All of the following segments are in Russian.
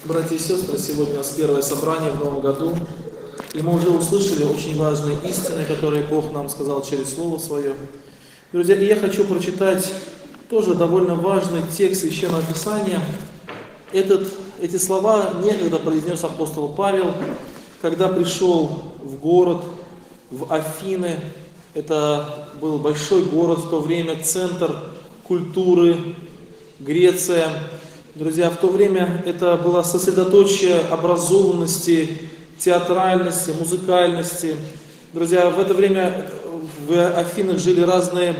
Братья и сестры, сегодня у нас первое собрание в новом году, и мы уже услышали очень важные истины, которые Бог нам сказал через Слово Свое. Друзья, и я хочу прочитать тоже довольно важный текст Священного Писания. Эти слова некогда произнес апостол Павел, когда пришел в город, в Афины. Это был большой город в то время, центр культуры, Греция. Друзья, в то время это было сосредоточие образованности, театральности, музыкальности. Друзья, в это время в Афинах жили разные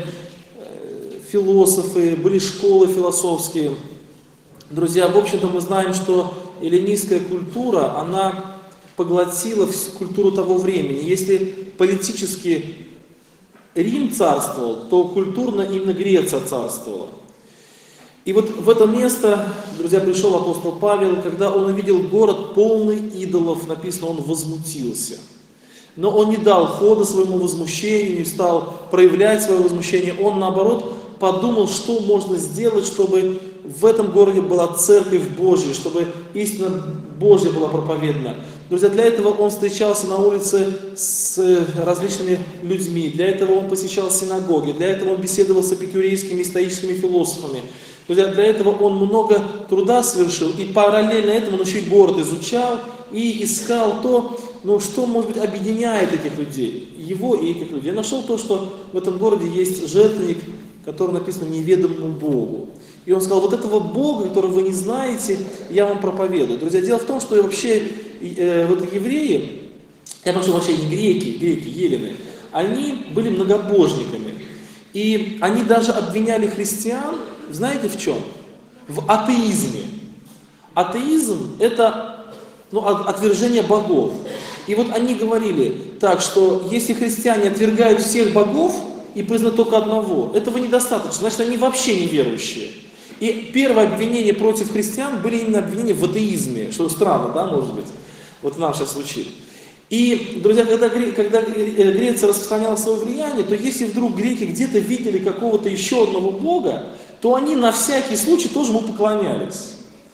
философы, были школы философские. Друзья, в общем-то мы знаем, что эллинистская культура, она поглотила культуру того времени. Если политически Рим царствовал, то культурно именно Греция царствовала. И вот в это место, друзья, пришел апостол Павел, когда он увидел город полный идолов, написано, он возмутился. Но он не дал хода своему возмущению, не стал проявлять свое возмущение, он наоборот подумал, что можно сделать, чтобы в этом городе была церковь Божья, чтобы истина Божья была проповедана. Друзья, для этого он встречался на улице с различными людьми, для этого он посещал синагоги, для этого он беседовал с эпикурейскими и стоическими философами. Друзья, для этого он много труда совершил, и параллельно этому он еще и город изучал и искал то, что, может быть, объединяет этих людей, его и этих людей. Я нашел то, что в этом городе есть жертвенник, который написан неведомому Богу. И он сказал, вот этого Бога, которого вы не знаете, я вам проповедую. Друзья, дело в том, что вообще вот евреи, я прошу вообще не греки, елены, они были многобожниками. И они даже обвиняли христиан, знаете в чем? В атеизме. Атеизм – это отвержение богов. И вот они говорили так, что если христиане отвергают всех богов и признают только одного, этого недостаточно, значит они вообще неверующие. И первое обвинение против христиан были именно обвинения в атеизме, что странно, да, может быть, вот в нашем случае. И, друзья, когда Греция распространяла свое влияние, то если вдруг греки где-то видели какого-то еще одного бога, то они на всякий случай тоже ему поклонялись.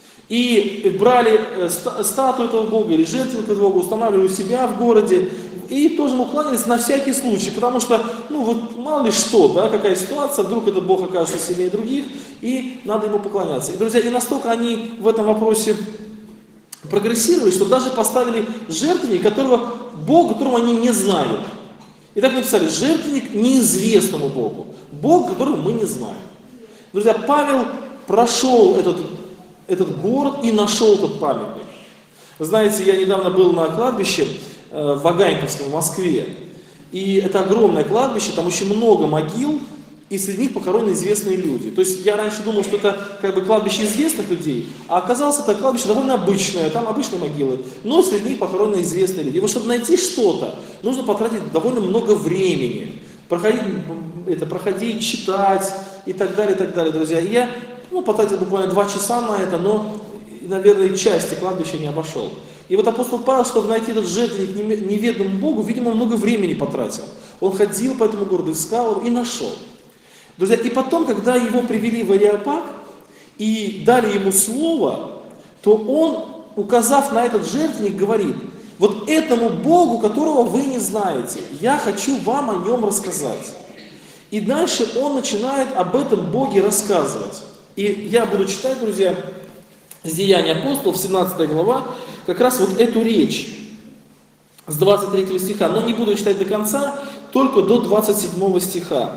И брали статую этого бога или жертвенник этого бога, устанавливали у себя в городе, и тоже ему кланялись на всякий случай, потому что, вот мало ли что, да, какая ситуация, вдруг этот бог окажется сильнее других, и надо ему поклоняться. И, друзья, и настолько они в этом вопросе прогрессировали, что даже поставили жертвенник, Бога, которого они не знают. И так написали, жертвенник неизвестному Богу, Бог, которого мы не знаем. Друзья, Павел прошел этот город и нашел этот памятник. Знаете, я недавно был на кладбище в Ваганьковском, в Москве. И это огромное кладбище, там очень много могил, и среди них похоронены известные люди. То есть я раньше думал, что это кладбище известных людей, а оказалось, это кладбище довольно обычное, там обычные могилы, но среди них похоронены известные люди. И вот чтобы найти что-то, нужно потратить довольно много времени, проходить, читать и так далее, друзья. И я потратил буквально 2 часа на это, но, наверное, части кладбища не обошел. И вот апостол Павел, чтобы найти этот жертвенник неведомому Богу, видимо, много времени потратил. Он ходил по этому городу, искал его и нашел. Друзья, и потом, когда его привели в Ареопаг и дали ему слово, то он, указав на этот жертвенник, говорит, вот этому Богу, которого вы не знаете, я хочу вам о нем рассказать. И дальше он начинает об этом Боге рассказывать. И я буду читать, друзья, с Деяний апостолов, 17 глава, как раз вот эту речь с 23 стиха, но не буду читать до конца, только до 27 стиха.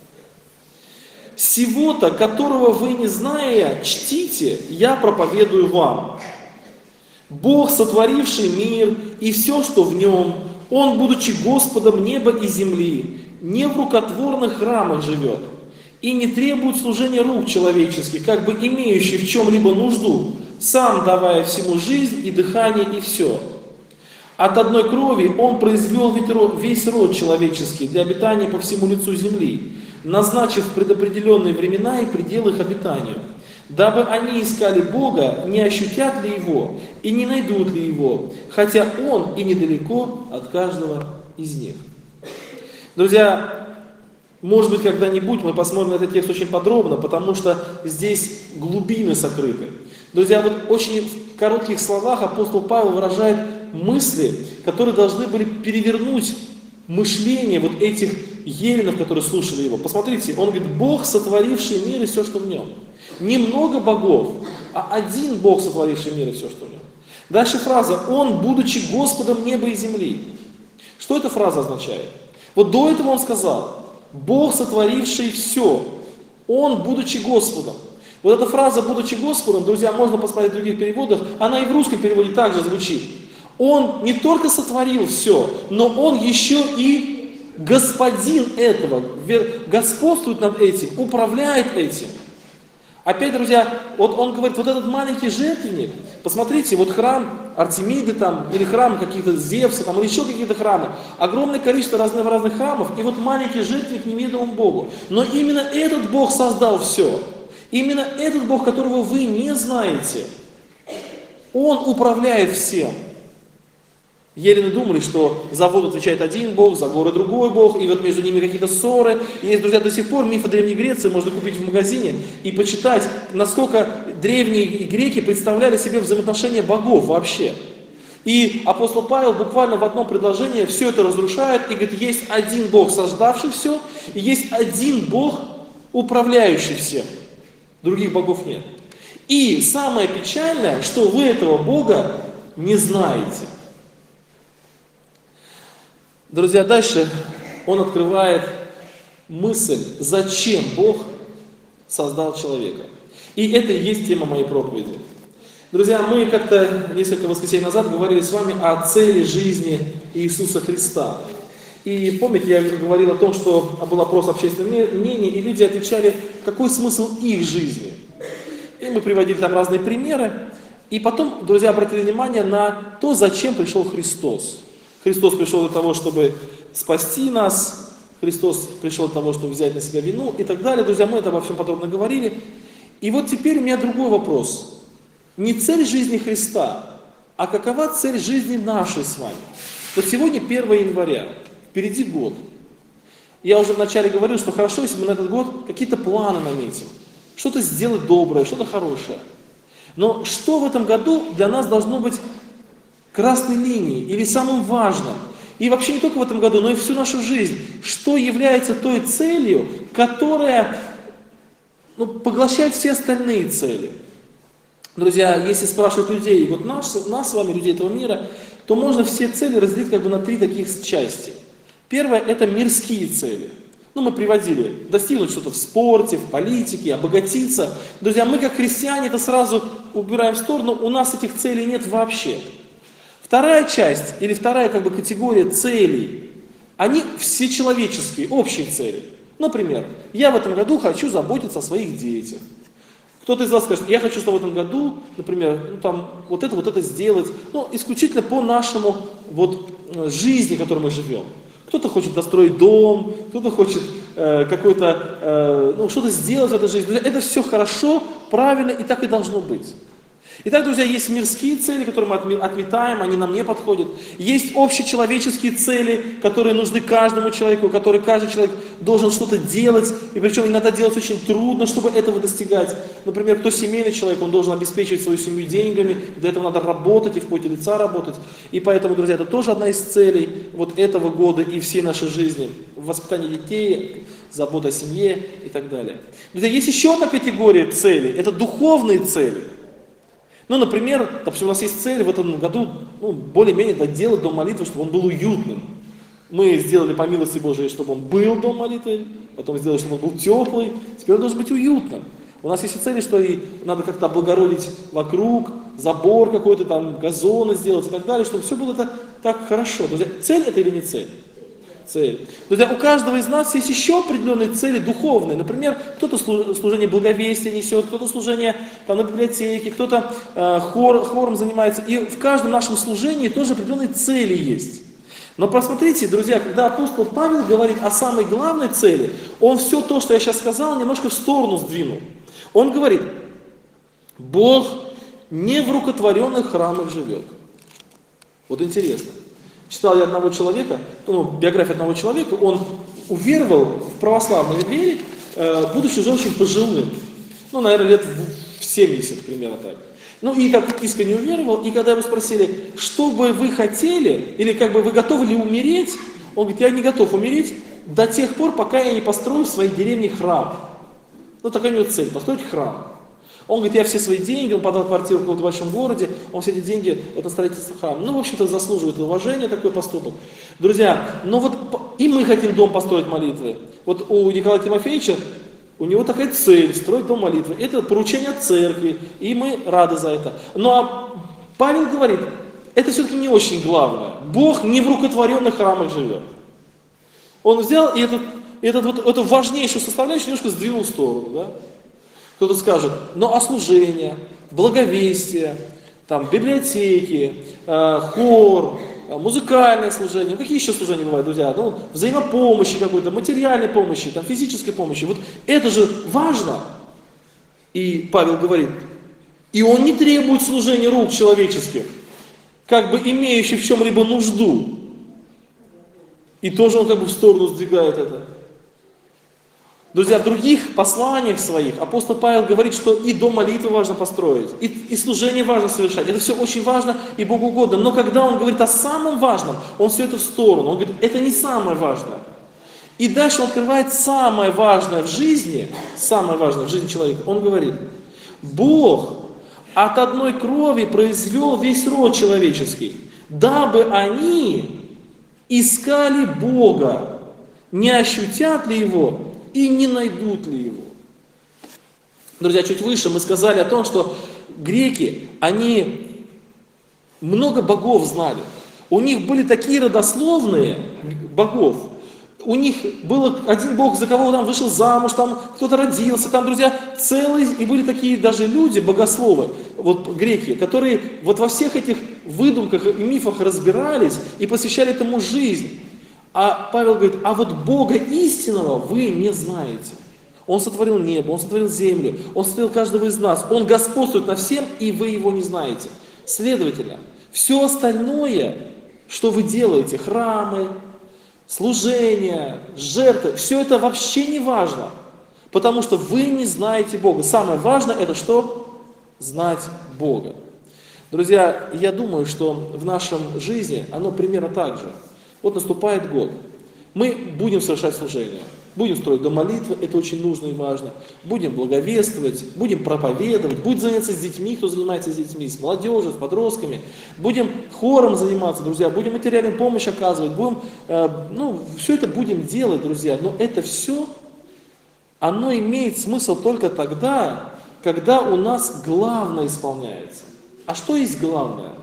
«Сего-то, которого вы не зная, чтите, я проповедую вам. Бог, сотворивший мир и все, что в нем, Он, будучи Господом неба и земли, не в рукотворных храмах живет и не требует служения рук человеческих, как бы имеющий в чем-либо нужду, сам давая всему жизнь и дыхание и все. От одной крови Он произвел весь род человеческий для обитания по всему лицу земли, назначив предопределенные времена и пределы их обитанию, дабы они искали Бога, не ощутят ли Его и не найдут ли Его, хотя Он и недалеко от каждого из них». Друзья, может быть, когда-нибудь мы посмотрим на этот текст очень подробно, потому что здесь глубины сокрыты. Друзья, вот очень в коротких словах апостол Павел выражает мысли, которые должны были перевернуть мышление вот этих еленов, которые слушали его. Посмотрите, он говорит, Бог, сотворивший мир и все, что в нем. Не много богов, а один Бог, сотворивший мир и все, что в нем. Дальше фраза, Он, будучи Господом неба и земли. Что эта фраза означает? Вот до этого он сказал, Бог, сотворивший все. Он, будучи Господом. Вот эта фраза «будучи Господом», друзья, можно посмотреть в других переводах, она и в русском переводе также звучит. Он не только сотворил все, но Он еще и господин этого, господствует над этим, управляет этим. Опять, друзья, вот он говорит, вот этот маленький жертвенник, посмотрите, вот храм Артемиды там, или храм каких-то Зевса, там, или еще какие-то храмы, огромное количество разных храмов, и вот маленький жертвенник неведомому Богу. Но именно этот Бог создал все. Именно этот Бог, которого вы не знаете, Он управляет всем. Елены думали, что за воду отвечает один Бог, за горы другой Бог, и вот между ними какие-то ссоры. И есть, друзья, до сих пор миф о Древней Греции можно купить в магазине и почитать, насколько древние греки представляли себе взаимоотношения богов вообще. И апостол Павел буквально в одном предложении все это разрушает и говорит, есть один Бог, создавший все, и есть один Бог, управляющий всем. Других богов нет. И самое печальное, что вы этого Бога не знаете. Друзья, дальше он открывает мысль, зачем Бог создал человека. И это и есть тема моей проповеди. Друзья, мы как-то несколько воскресений назад говорили с вами о цели жизни Иисуса Христа. И помните, я говорил о том, что был опрос общественного мнения, и люди отвечали, какой смысл их жизни. И мы приводили там разные примеры. И потом, друзья, обратили внимание на то, зачем пришел Христос. Христос пришел для того, чтобы спасти нас. Христос пришел для того, чтобы взять на себя вину и так далее. Друзья, мы это обо всем подробно говорили. И вот теперь у меня другой вопрос. Не цель жизни Христа, а какова цель жизни нашей с вами? Вот сегодня 1 января. Впереди год. Я уже вначале говорил, что хорошо, если мы на этот год какие-то планы наметим. Что-то сделать доброе, что-то хорошее. Но что в этом году для нас должно быть красной линией или самым важным? И вообще не только в этом году, но и всю нашу жизнь. Что является той целью, которая поглощает все остальные цели? Друзья, если спрашивать людей, вот нас с вами, людей этого мира, то можно все цели разделить как бы на 3 таких части. Первое – это мирские цели. Мы приводили, достигнуть что-то в спорте, в политике, обогатиться. Друзья, мы как христиане это сразу убираем в сторону, у нас этих целей нет вообще. Вторая часть, или вторая как бы категория целей, они всечеловеческие, общие цели. Например, я в этом году хочу заботиться о своих детях. Кто-то из вас скажет, я хочу, чтобы в этом году, например, вот это сделать, исключительно по нашему жизни, в которой мы живем. Кто-то хочет достроить дом, кто-то хочет что-то сделать в этой жизни. Это все хорошо, правильно, и так и должно быть. Итак, друзья, есть мирские цели, которые мы отметаем, они нам не подходят. Есть общечеловеческие цели, которые нужны каждому человеку, которые каждый человек должен что-то делать, и причем иногда делать очень трудно, чтобы этого достигать. Например, кто семейный человек, он должен обеспечивать свою семью деньгами, для этого надо работать и в поте лица работать. И поэтому, друзья, это тоже одна из целей этого года и всей нашей жизни. Воспитание детей, забота о семье и так далее. Друзья, есть еще одна категория целей, это духовные цели. Например, допустим, у нас есть цель в этом году, более-менее доделать дом молитвы, чтобы он был уютным. Мы сделали по милости Божией, чтобы он был дом молитвы, потом сделали, чтобы он был теплый, теперь он должен быть уютным. У нас есть и цели, что и надо как-то облагородить вокруг, забор какой-то, газоны сделать и так далее, чтобы все было так хорошо. Друзья, цель это или не цель? Цель. Друзья, у каждого из нас есть еще определенные цели духовные. Например, кто-то служение благовестия несет, кто-то служение на библиотеке, кто-то хором занимается. И в каждом нашем служении тоже определенные цели есть. Но посмотрите, друзья, когда апостол Павел говорит о самой главной цели, он все то, что я сейчас сказал, немножко в сторону сдвинул. Он говорит, Бог не в рукотворенных храмах живет. Вот интересно. Читал я одного человека, биографию одного человека, он уверовал в православную веру, будучи уже очень пожилым. Наверное, лет в 70, примерно так. Ну и так искренне уверовал, и когда его спросили, что бы вы хотели, или как бы вы готовы ли умереть, он говорит, я не готов умереть до тех пор, пока я не построю в своей деревне храм. Ну такая у него цель, построить храм. Он говорит, я все свои деньги, он подал квартиру в каком-то большом городе, он все эти деньги, это строительство храма. Ну, в общем-то, заслуживает уважения такой поступок. Друзья, ну вот и мы хотим дом построить молитвы. Вот у Николая Тимофеевича, у него такая цель, строить дом молитвы. Это поручение церкви, и мы рады за это. Но Павел говорит, это все-таки не очень главное. Бог не в рукотворенных храмах живет. Он взял и эту важнейшую составляющую немножко сдвинул в сторону. Да? Кто-то скажет, ну а служение, благовестие, там, библиотеки, хор, музыкальное служение, какие еще служения бывают, друзья? Ну, взаимопомощи какой-то, материальной помощи, там, физической помощи. Вот это же важно. И Павел говорит, и он не требует служения рук человеческих, как бы имеющих в чем-либо нужду. И тоже он как бы в сторону сдвигает это. Друзья, в других посланиях своих апостол Павел говорит, что и дом молитвы важно построить, и служение важно совершать. Это все очень важно и Богу угодно. Но когда он говорит о самом важном, он все это в сторону. Он говорит, это не самое важное. И дальше он открывает самое важное в жизни человека. Он говорит, Бог от одной крови произвел весь род человеческий, дабы они искали Бога, не ощутят ли Его и не найдут ли Его. Друзья, чуть выше мы сказали о том, что греки, они много богов знали. У них были такие родословные богов. У них был один бог, за кого там вышел замуж, там кто-то родился, там, друзья, целые, и были такие даже люди, богословы, вот греки, которые вот во всех этих выдумках и мифах разбирались и посвящали этому жизнь. А Павел говорит, а вот Бога истинного вы не знаете. Он сотворил небо, Он сотворил землю, Он сотворил каждого из нас. Он господствует над всем, и вы Его не знаете. Следовательно, все остальное, что вы делаете, храмы, служения, жертвы, все это вообще не важно. Потому что вы не знаете Бога. Самое важное это что? Знать Бога. Друзья, я думаю, что в нашем жизни оно примерно так же. Вот наступает год. Мы будем совершать служение. Будем строить дом молитвы, это очень нужно и важно. Будем благовествовать, будем проповедовать, будем заняться с детьми, кто занимается с детьми, с молодежью, с подростками. Будем хором заниматься, друзья, будем материальную помощь оказывать, будем, все это будем делать, друзья. Но это все, оно имеет смысл только тогда, когда у нас главное исполняется. А что есть главное?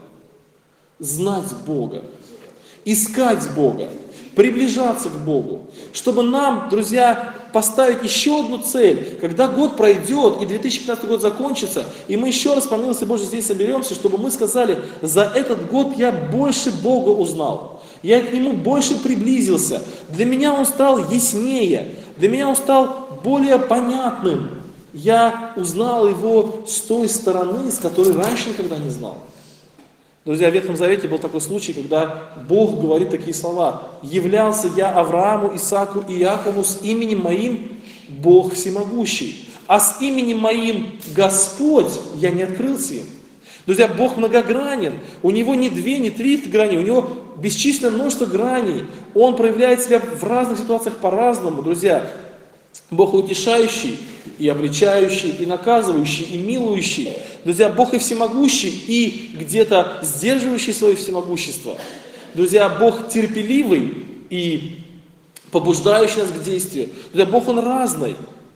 Знать Бога. Искать Бога, приближаться к Богу, чтобы нам, друзья, поставить еще одну цель. Когда год пройдет и 2015 год закончится, и мы еще раз по милости Божьей здесь соберемся, чтобы мы сказали, за этот год я больше Бога узнал, я к Нему больше приблизился, для меня Он стал яснее, для меня Он стал более понятным. Я узнал Его с той стороны, с которой раньше никогда не знал. Друзья, в Ветхом Завете был такой случай, когда Бог говорит такие слова. «Являлся я Аврааму, Исааку и Иакову с именем моим Бог всемогущий, а с именем моим Господь я не открылся им». Друзья, Бог многогранен, у Него не 2, не 3 грани, у Него бесчисленное множество граней. Он проявляет себя в разных ситуациях по-разному, друзья. Бог утешающий, и обличающий, и наказывающий, и милующий. Друзья, Бог и всемогущий, и где-то сдерживающий свое всемогущество. Друзья, Бог терпеливый и побуждающий нас к действию. Друзья, Бог Он разный.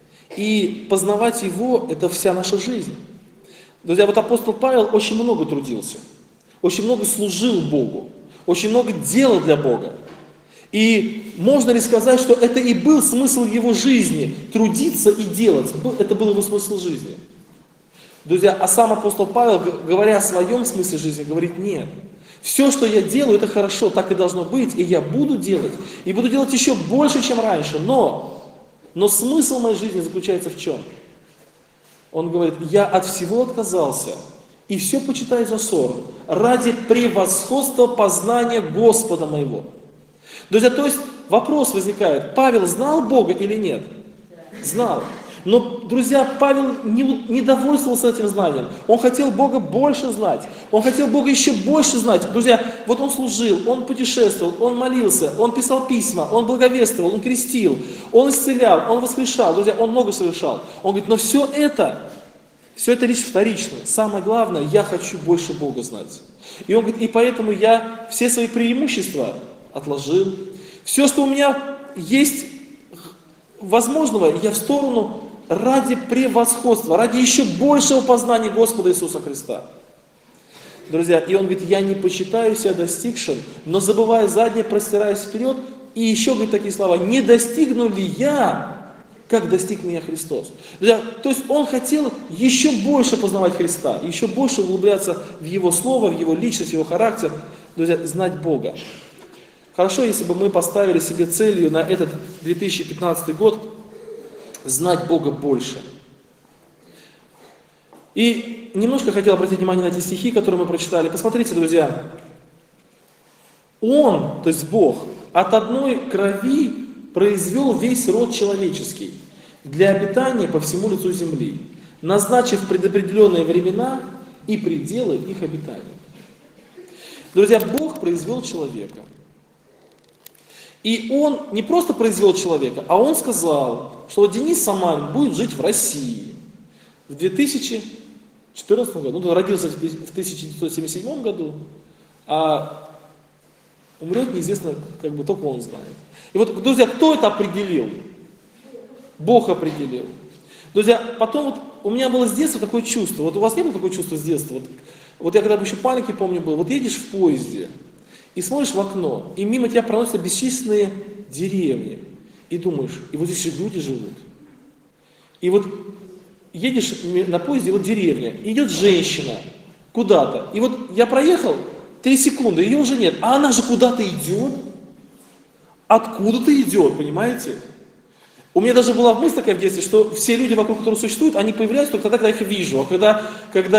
И познавать Его – это вся наша жизнь. Друзья, вот апостол Павел очень много трудился, очень много служил Богу, очень много делал для Бога. И можно ли сказать, что это и был смысл его жизни, трудиться и делать, это был его смысл жизни? Друзья, а сам апостол Павел, говоря о своем смысле жизни, говорит, нет, все, что я делаю, это хорошо, так и должно быть, и я буду делать, и буду делать еще больше, чем раньше, но смысл моей жизни заключается в чем? Он говорит, я от всего отказался, и все почитаю за ссором, ради превосходства познания Господа моего. Друзья, то есть вопрос возникает, Павел знал Бога или нет? Знал. Но, друзья, Павел не довольствовался этим знанием. Он хотел Бога больше знать. Он хотел Бога еще больше знать. Друзья, вот он служил, он путешествовал, он молился, он писал письма, он благовествовал, он крестил, он исцелял, он воскрешал. Друзья, он много совершал. Он говорит, но все это лишь вторично. Самое главное, я хочу больше Бога знать. И он говорит, и поэтому я все свои преимущества отложил. Все, что у меня есть возможного, я в сторону ради превосходства, ради еще большего познания Господа Иисуса Христа. Друзья, и он говорит, я не почитаю себя достигшим, но забывая заднее, простираясь вперед, и еще говорит такие слова, не достигну ли я, как достиг меня Христос. Друзья, то есть он хотел еще больше познавать Христа, еще больше углубляться в Его Слово, в Его личность, в Его характер, друзья, знать Бога. Хорошо, если бы мы поставили себе целью на этот 2015 год знать Бога больше. И немножко хотел обратить внимание на эти стихи, которые мы прочитали. Посмотрите, друзья. Он, то есть Бог, от одной крови произвел весь род человеческий для обитания по всему лицу земли, назначив предопределенные времена и пределы их обитания. Друзья, Бог произвел человека. И он не просто произвел человека, а он сказал, что Денис Самарин будет жить в России в 2014 году. Он родился в 1977 году, а умрет неизвестно, только он знает. И вот, друзья, кто это определил? Бог определил. Друзья, потом вот у меня было с детства такое чувство. Вот у вас не было такое чувство с детства? Вот я когда еще маленький, помню, был. Вот едешь в поезде и смотришь в окно, и мимо тебя проносятся бесчисленные деревни. И думаешь, и вот здесь люди живут. И вот едешь на поезде, и вот деревня, идет женщина куда-то. И вот я проехал 3 секунды, ее уже нет. А она же куда-то идет. Откуда-то идет, понимаете? У меня даже была мысль такая в детстве, что все люди, вокруг которых существуют, они появляются только тогда, когда я их вижу. А когда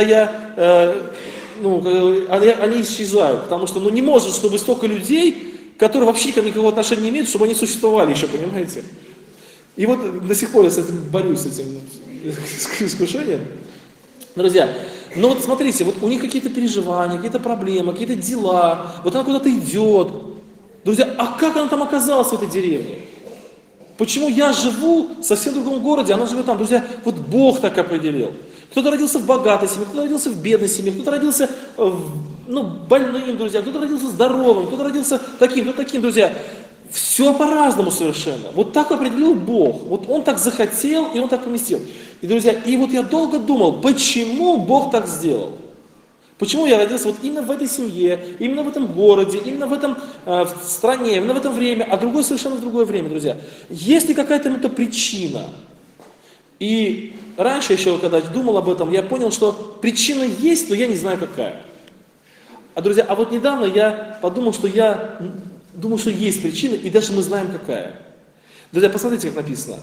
они исчезают. Потому что не может, чтобы столько людей, которые вообще никакого отношения не имеют, чтобы они существовали еще, понимаете? И вот до сих пор я с этим борюсь, с этим искушением. Друзья, но вот смотрите, вот у них какие-то переживания, какие-то проблемы, какие-то дела, вот она куда-то идет. Друзья, а как она там оказалась в этой деревне? Почему я живу в совсем другом городе, она живет там? Друзья, вот Бог так определил. Кто-то родился в богатой семье, кто-то родился в бедной семье, кто-то родился больным, друзья, кто-то родился здоровым, кто-то родился таким, кто-то таким, друзья. Все по-разному совершенно. Вот так определил Бог. Вот Он так захотел, и Он так поместил. И, друзья, и вот я долго думал, почему Бог так сделал? Почему я родился вот именно в этой семье, именно в этом городе, именно в этом стране, именно в это время, а другое совершенно в другое время, друзья. Есть ли какая-то причина? И раньше еще, когда думал об этом, я понял, что причина есть, но я не знаю какая. А, друзья, а вот недавно я подумал, что думаю, что есть причина, и даже мы знаем какая. Друзья, посмотрите, как написано.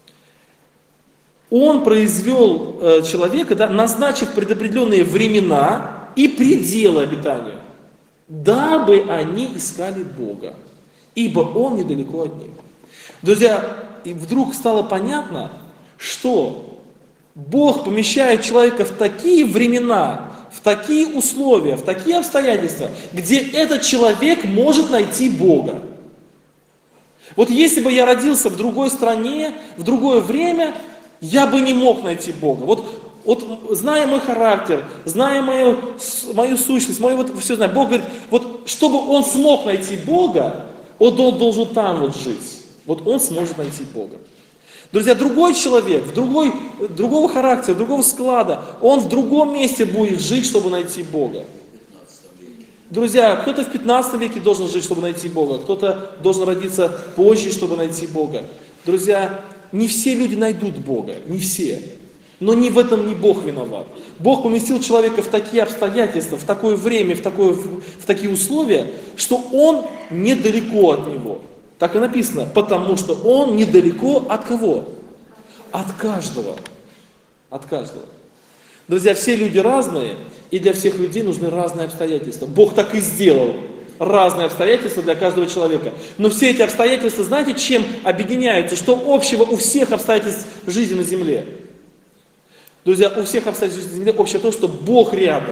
Он произвел человека, назначив предопределенные времена и пределы обитания, дабы они искали Бога, ибо Он недалеко от них. Друзья, и вдруг стало понятно, что Бог помещает человека в такие времена, в такие условия, в такие обстоятельства, где этот человек может найти Бога. Вот если бы я родился в другой стране, в другое время, я бы не мог найти Бога. Вот зная мой характер, зная мою сущность, все знаю, Бог говорит, вот чтобы он смог найти Бога, он должен там жить. Вот он сможет найти Бога. Друзья, другой человек, другого характера, другого склада, он в другом месте будет жить, чтобы найти Бога. Друзья, кто-то в 15 веке должен жить, чтобы найти Бога, кто-то должен родиться позже, чтобы найти Бога. Друзья, не все люди найдут Бога, не все. Но не в этом не Бог виноват. Бог поместил человека в такие обстоятельства, в такое время, в такие условия, что он недалеко от него. Так и написано, потому что он недалеко от кого? От каждого. От каждого. Друзья, все люди разные, и для всех людей нужны разные обстоятельства. Бог так и сделал. разные обстоятельства для каждого человека. Но все эти обстоятельства, знаете, чем объединяются? Что общего у всех обстоятельств жизни на земле? Друзья, у всех обстоятельств жизни на земле общее то, что Бог рядом.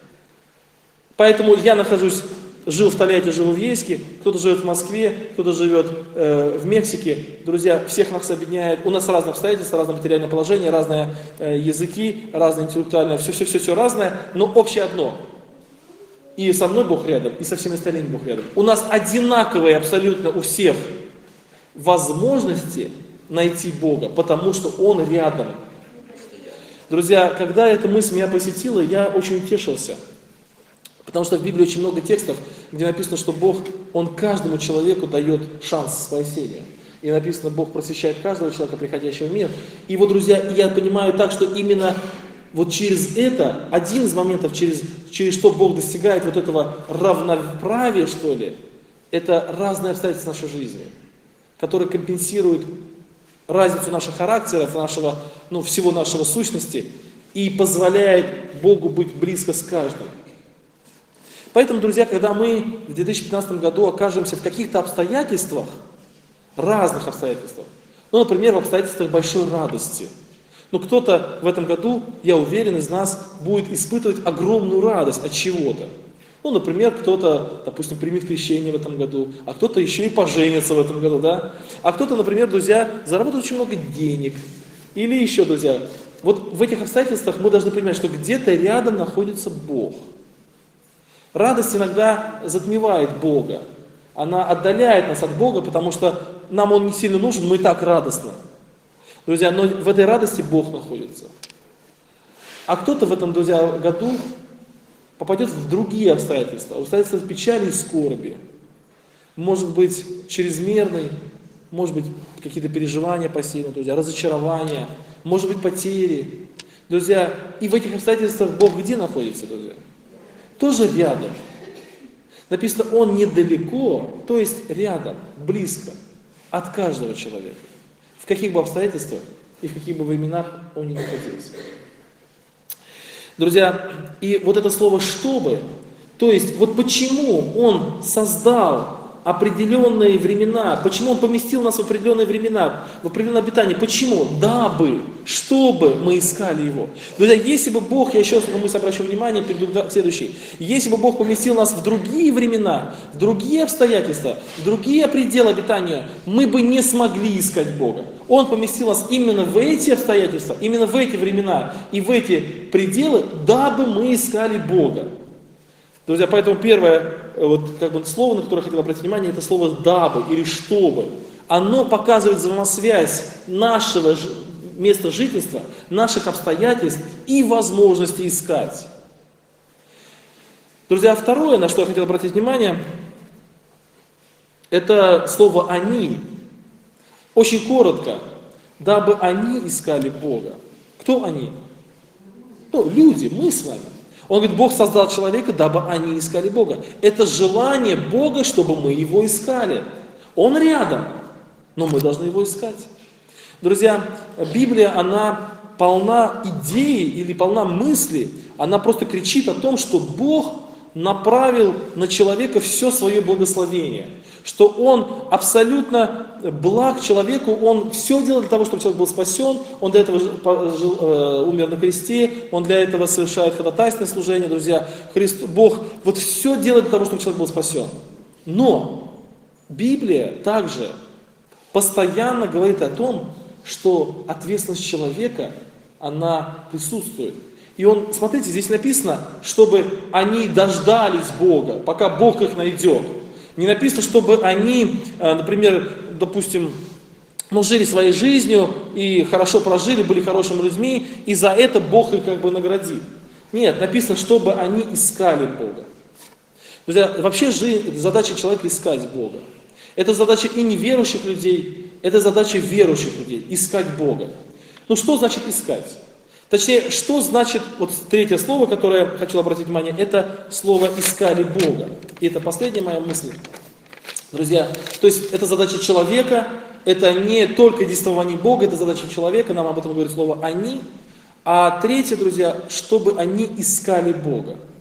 Поэтому я жил в Тольятти, жил в Ейске, кто-то живет в Москве, кто-то живет в Мексике. Друзья, всех нас объединяет. У нас разные обстоятельства, разное материальное положение, разные языки, разное интеллектуальное, все разное, но общее одно. И со мной Бог рядом, и со всеми остальными Бог рядом. У нас одинаковые абсолютно у всех возможности найти Бога, потому что Он рядом. Друзья, когда эта мысль меня посетила, я очень утешился. Потому что в Библии очень много текстов, где написано, что Бог, Он каждому человеку дает шанс спасения. И написано, Бог просвещает каждого человека, приходящего в мир. И вот, друзья, я понимаю так, что именно вот через это, один из моментов, через что Бог достигает вот этого равноправия, что ли, это разные обстоятельства нашей жизни, которые компенсируют разницу наших характеров, всего нашего сущности, и позволяет Богу быть близко с каждым. Поэтому, друзья, когда мы в 2015 году окажемся в каких-то обстоятельствах, разных обстоятельствах, например, в обстоятельствах большой радости, кто-то в этом году, я уверен, из нас будет испытывать огромную радость от чего-то. Например, кто-то, допустим, примет крещение в этом году, а кто-то еще и поженится в этом году, да? А кто-то, например, друзья, заработает очень много денег. Или еще, друзья, вот в этих обстоятельствах мы должны понимать, что где-то рядом находится Бог. Радость иногда затмевает Бога. Она отдаляет нас от Бога, потому что нам Он не сильно нужен, мы и так радостны. Друзья, но в этой радости Бог находится. А кто-то в этом, друзья, году попадет в другие обстоятельства печали и скорби. Может быть, чрезмерный, может быть, какие-то переживания пассивные, друзья, разочарования, может быть, потери. Друзья, и в этих обстоятельствах Бог где находится, друзья? Тоже рядом. Написано, Он недалеко, то есть рядом, близко, от каждого человека. В каких бы обстоятельствах и в каких бы временах он ни находился. Друзья, и вот это слово «чтобы», то есть вот почему Он создал определенные времена, почему Он поместил нас в определенные времена, в определенное обитание, почему? Дабы, чтобы мы искали Его. Друзья, если бы Бог, я еще раз на мысль обращу внимание, перейду к следующей, если бы Бог поместил нас в другие времена, в другие обстоятельства, в другие пределы обитания, мы бы не смогли искать Бога. Он поместил нас именно в эти обстоятельства, именно в эти времена и в эти пределы, дабы мы искали Бога. Друзья, поэтому первое слово, на которое я хотел обратить внимание, это слово «дабы» или «чтобы». Оно показывает взаимосвязь нашего места жительства, наших обстоятельств и возможности искать. Друзья, второе, на что я хотел обратить внимание, это слово «они». Очень коротко. Дабы они искали Бога. Кто они? Люди, мы с вами. Он говорит, Бог создал человека, дабы они искали Бога. Это желание Бога, чтобы мы Его искали. Он рядом, но мы должны Его искать. Друзья, Библия, она полна идей или полна мысли, она просто кричит о том, что Бог направил на человека все свое благословение, что Он абсолютно благ человеку, Он все делает для того, чтобы человек был спасен, Он для этого умер на кресте, Он для этого совершает ходатайственное служение, друзья. Бог вот все делает для того, чтобы человек был спасен. Но Библия также постоянно говорит о том, что ответственность человека, она присутствует. И смотрите, здесь написано, чтобы они дождались Бога, пока Бог их найдет. Не написано, чтобы они, например, допустим, жили своей жизнью и хорошо прожили, были хорошими людьми, и за это Бог их наградит. Нет, написано, чтобы они искали Бога. Друзья, вообще задача человека искать Бога. Это задача и неверующих людей, это задача верующих людей, искать Бога. Что значит искать? Точнее, что значит, третье слово, которое я хочу обратить внимание, это слово «искали Бога». И это последняя моя мысль. Друзья, то есть это задача человека, это не только действование Бога, это задача человека, нам об этом говорит слово «они». А третье, друзья, чтобы они искали Бога.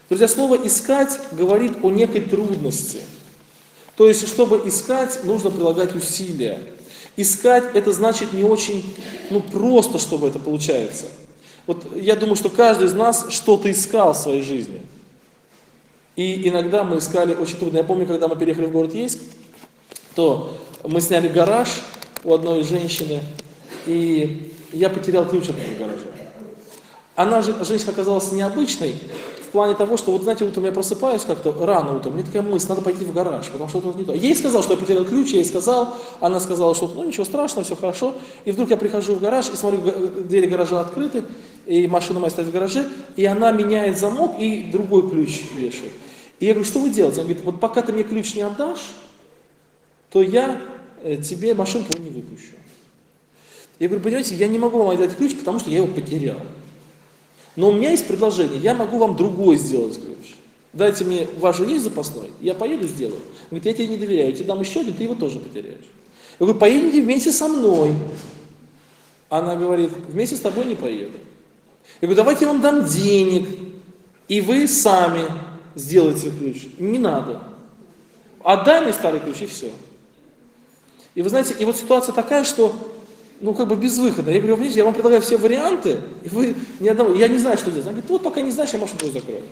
Друзья, слово «искать» говорит о некой трудности. То есть, чтобы искать, нужно прилагать усилия. Искать — это значит не очень, просто, чтобы это получается. Вот я думаю, что каждый из нас что-то искал в своей жизни. И иногда мы искали очень трудно. Я помню, когда мы переехали в город Ейск, то мы сняли гараж у одной женщины, и я потерял ключ от этого гаража. Женщина оказалась необычной, в плане того, что, вот знаете, утром я просыпаюсь как-то, рано утром, мне такая мысль, надо пойти в гараж, потому что это не то. Я ей сказал, что я потерял ключ, я ей сказал, она сказала, что ничего страшного, все хорошо. И вдруг я прихожу в гараж и смотрю, двери гаража открыты, и машина моя стоит в гараже, и она меняет замок и другой ключ вешает. И я говорю, что вы делаете? Она говорит, вот пока ты мне ключ не отдашь, то я тебе машинку не выпущу. Я говорю, понимаете, я не могу вам отдать ключ, потому что я его потерял. Но у меня есть предложение, я могу вам другой сделать ключ. Дайте мне, ваш же есть запасной, я поеду сделаю. Он говорит, я тебе не доверяю, я тебе дам еще один, ты его тоже потеряешь. Я говорю, поедете вместе со мной. Она говорит, вместе с тобой не поеду. Я говорю, давайте я вам дам денег, и вы сами сделайте ключ. Не надо. Отдай мне старый ключ, и все. И вы знаете, и вот ситуация такая, что без выхода. Я говорю, видите, я вам предлагаю все варианты, и вы ни одного, я не знаю, что делать. Она говорит, вот пока не знаешь, я машину твою закрою.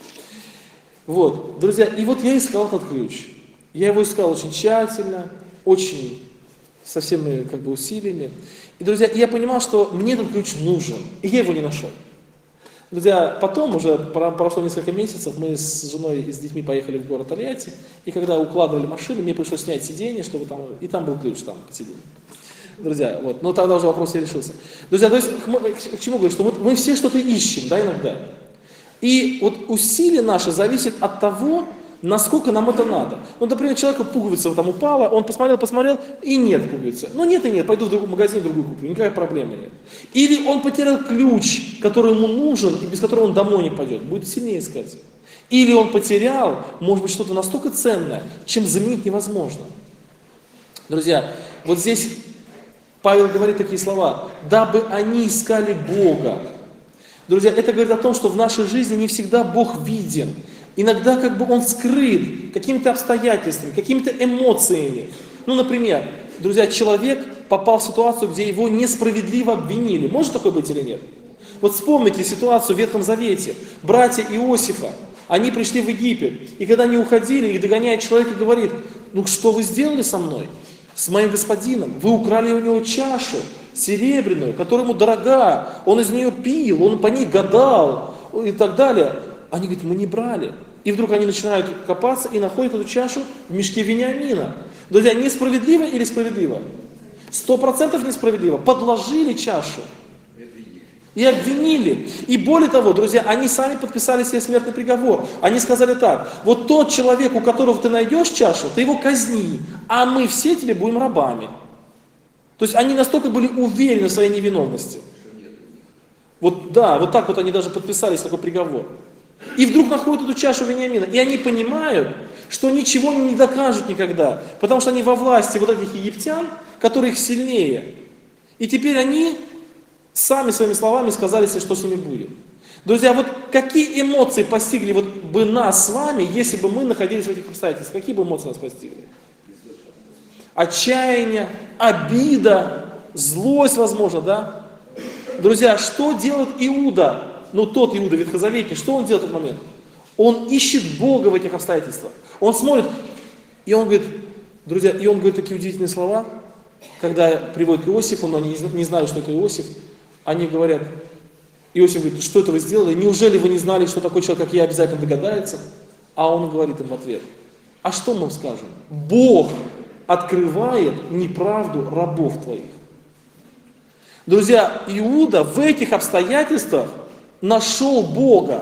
Вот, друзья, и вот я искал этот ключ. Я его искал очень тщательно, очень, со всеми усилиями. И, друзья, я понимал, что мне этот ключ нужен, и я его не нашел. Друзья, потом уже прошло несколько месяцев, мы с женой и с детьми поехали в город Тольятти, и когда укладывали машину, мне пришлось снять сиденье, чтобы и там был ключ, там, под сиденьем. Друзья, но тогда уже вопрос и решился. Друзья, то есть, к чему говорю, что мы все что-то ищем, иногда. И вот усилие наше зависит от того, насколько нам это надо. Например, человеку пуговица там упала, он посмотрел, и нет пуговицы. Нет и нет, пойду в другой магазин, другую куплю, никакой проблемы нет. Или он потерял ключ, который ему нужен, и без которого он домой не пойдет, будет сильнее искать. Или он потерял, может быть, что-то настолько ценное, чем заменить невозможно. Друзья, вот здесь Павел говорит такие слова, дабы они искали Бога. Друзья, это говорит о том, что в нашей жизни не всегда Бог виден. Иногда Он скрыт какими-то обстоятельствами, какими-то эмоциями. Например, друзья, человек попал в ситуацию, где его несправедливо обвинили. Может такое быть или нет? Вот вспомните ситуацию в Ветхом Завете. Братья Иосифа, они пришли в Египет. И когда они уходили, их догоняет человек и говорит, что вы сделали со мной? С моим господином? Вы украли у него чашу серебряную, которая ему дорога. Он из нее пил, он по ней гадал и так далее. Они говорят, мы не брали. И вдруг они начинают копаться и находят эту чашу в мешке Вениамина. Друзья, несправедливо или справедливо? 100% несправедливо. Подложили чашу. И обвинили. И более того, друзья, они сами подписали себе смертный приговор. Они сказали так, вот тот человек, у которого ты найдешь чашу, ты его казни, а мы все тебе будем рабами. То есть они настолько были уверены в своей невиновности. Вот так они даже подписались такой приговор. И вдруг находят эту чашу Вениамина. И они понимают, что ничего не докажут никогда. Потому что они во власти вот этих египтян, которые их сильнее. И теперь они сами своими словами сказали себе, что с ними будет. Друзья, вот какие эмоции постигли бы нас с вами, если бы мы находились в этих обстоятельствах? Какие бы эмоции нас постигли? Отчаяние, обида, злость, возможно, да? Друзья, что делает Иуда? Тот Иуда ветхозаветный, что он делает в этот момент? Он ищет Бога в этих обстоятельствах. Он смотрит, и он говорит, друзья, такие удивительные слова, когда приводят к Иосифу, но они не знали, что это Иосиф. Они говорят, Иосиф говорит, что это вы сделали? Неужели вы не знали, что такой человек, как я, обязательно догадается? А он говорит им в ответ, а что мы скажем? Бог открывает неправду рабов твоих. Друзья, Иуда в этих обстоятельствах нашел Бога.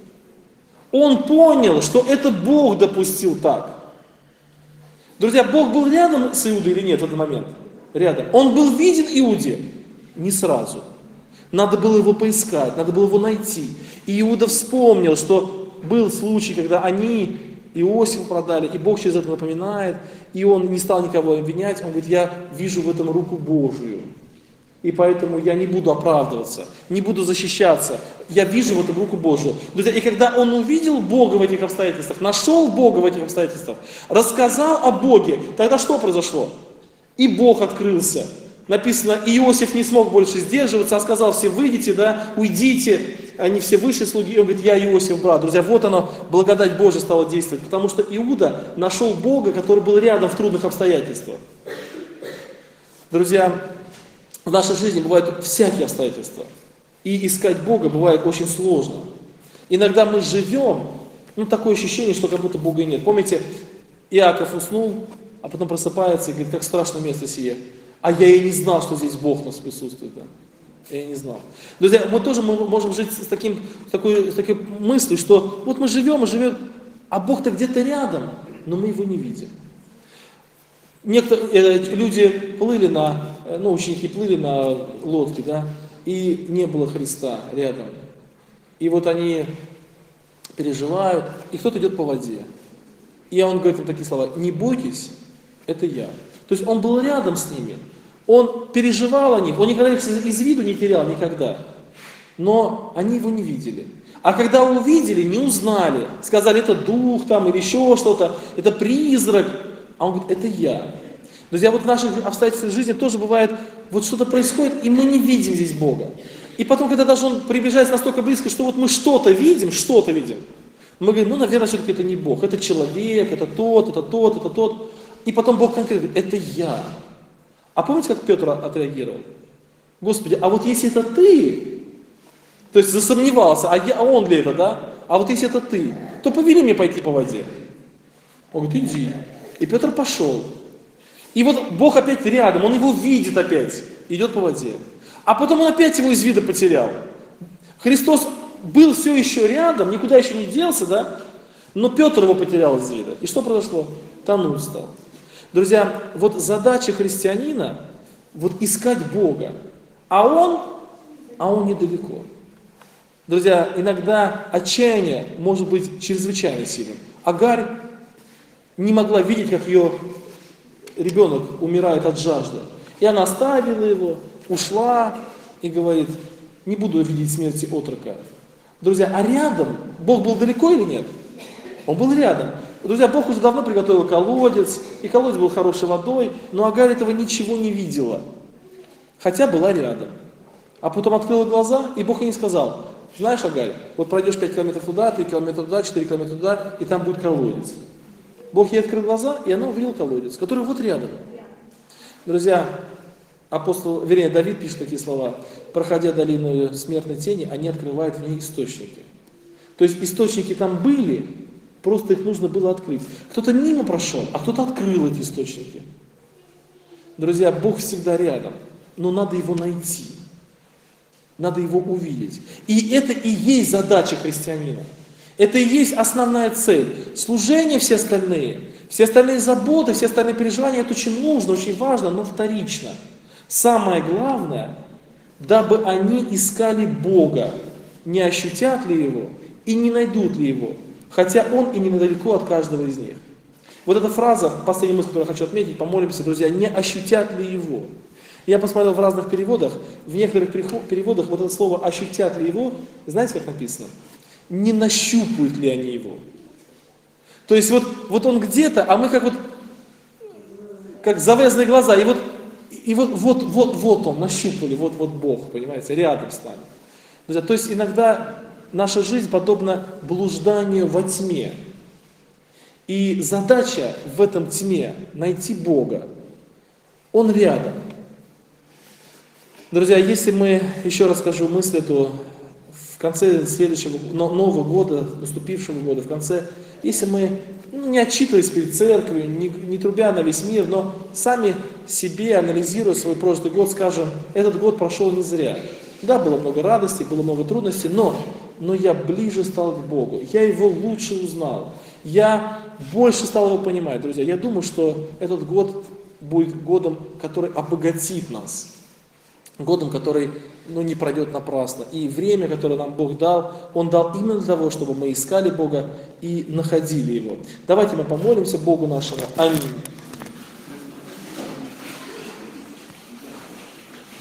Он понял, что это Бог допустил так. Друзья, Бог был рядом с Иудой или нет в этот момент? Рядом. Он был виден Иуде? Не сразу. Надо было его поискать, надо было его найти. И Иуда вспомнил, что был случай, когда они Иосифа продали, и Бог через это напоминает, и он не стал никого обвинять, он говорит, я вижу в этом руку Божию. И поэтому я не буду оправдываться, не буду защищаться. Я вижу в этом руку Божию. Друзья, и когда он увидел Бога в этих обстоятельствах, нашел Бога в этих обстоятельствах, рассказал о Боге, тогда что произошло? И Бог открылся. Написано, Иосиф не смог больше сдерживаться, а сказал: все выйдите, да, уйдите. Они все вышли, слуги, и он говорит: я Иосиф, брат. Друзья, вот оно, благодать Божия стала действовать, потому что Иуда нашел Бога, который был рядом в трудных обстоятельствах. Друзья, в нашей жизни бывают всякие обстоятельства. И искать Бога бывает очень сложно. Иногда мы живем, такое ощущение, что как будто Бога и нет. Помните, Иаков уснул, а потом просыпается и говорит: как страшное место сие. А я и не знал, что здесь Бог у нас присутствует. Да? Я и не знал. Друзья, мы тоже можем жить с такой мыслью, что вот мы живем, а Бог-то где-то рядом, но мы его не видим. Некоторые люди плыли ученики плыли на лодке, да, и не было Христа рядом. И вот они переживают, и кто-то идет по воде. И он говорит им такие слова: не бойтесь, это я. То есть он был рядом с ними, он переживал о них, он никогда их из виду не терял, никогда. Но они его не видели. А когда увидели, не узнали, сказали: это дух там или еще что-то, это призрак. А он говорит: это я. Друзья, вот в наших обстоятельствах жизни тоже бывает, вот что-то происходит, и мы не видим здесь Бога. И потом, когда даже он приближается настолько близко, что вот мы что-то видим, мы говорим: наверное, все-таки это не Бог, это человек, это тот. И потом Бог конкретно говорит: это я. А помните, как Петр отреагировал? Господи, а вот если это ты, то есть засомневался, а он ли это, да? А вот если это ты, то повели мне пойти по воде. Он говорит: иди. И Петр пошел. И вот Бог опять рядом, он его видит опять, идет по воде. А потом он опять его из вида потерял. Христос был все еще рядом, никуда еще не делся, да? Но Петр его потерял из вида. И что произошло? Тонуть стал. Друзья, вот задача христианина, вот искать Бога, а он недалеко. Друзья, иногда отчаяние может быть чрезвычайно сильным. Агарь не могла видеть, как ее ребенок умирает от жажды. И она оставила его, ушла и говорит: не буду видеть смерти отрока. Друзья, а рядом, Бог был далеко или нет? Он был рядом. Друзья, Бог уже давно приготовил колодец, и колодец был хорошей водой, но Агарь этого ничего не видела, хотя была рядом. А потом открыла глаза, и Бог ей не сказал: знаешь, Агарь, вот пройдешь 5 километров туда, 3 километра туда, 4 километра туда, и там будет колодец. Бог ей открыл глаза, и она увидела колодец, который вот рядом. Друзья, Давид пишет такие слова: проходя долину смертной тени, они открывают в ней источники. То есть источники там были, просто их нужно было открыть. Кто-то мимо прошел, а кто-то открыл эти источники. Друзья, Бог всегда рядом, но надо его найти. Надо его увидеть. И это и есть задача христианина. Это и есть основная цель. Служение все остальные заботы, все остальные переживания, это очень нужно, очень важно, но вторично. Самое главное, дабы они искали Бога, не ощутят ли Его и не найдут ли Его, хотя Он и недалеко от каждого из них. Вот эта фраза, последняя мысль, которую я хочу отметить, помолимся, друзья: не ощутят ли Его. Я посмотрел в разных переводах, в некоторых переводах вот это слово «ощутят ли Его», знаете, как написано? Не нащупают ли они Его. То есть вот Он где-то, а мы как завязанные глаза, и вот Он, нащупали, вот Бог, понимаете, рядом с нами. Друзья, то есть иногда наша жизнь подобна блужданию во тьме. И задача в этом тьме найти Бога. Он рядом. Друзья, если мы, еще раз скажу мысль эту, в конце следующего Нового года, наступившего года, в конце, если мы не отчитываясь перед церковью, не трубя на весь мир, но сами себе, анализируя свой прошлый год, скажем: этот год прошел не зря. Да, было много радости, было много трудностей, но я ближе стал к Богу, я Его лучше узнал, я больше стал Его понимать. Друзья, я думаю, что этот год будет годом, который обогатит нас. Годом, который не пройдет напрасно. И время, которое нам Бог дал, Он дал именно для того, чтобы мы искали Бога и находили Его. Давайте мы помолимся Богу нашему. Аминь.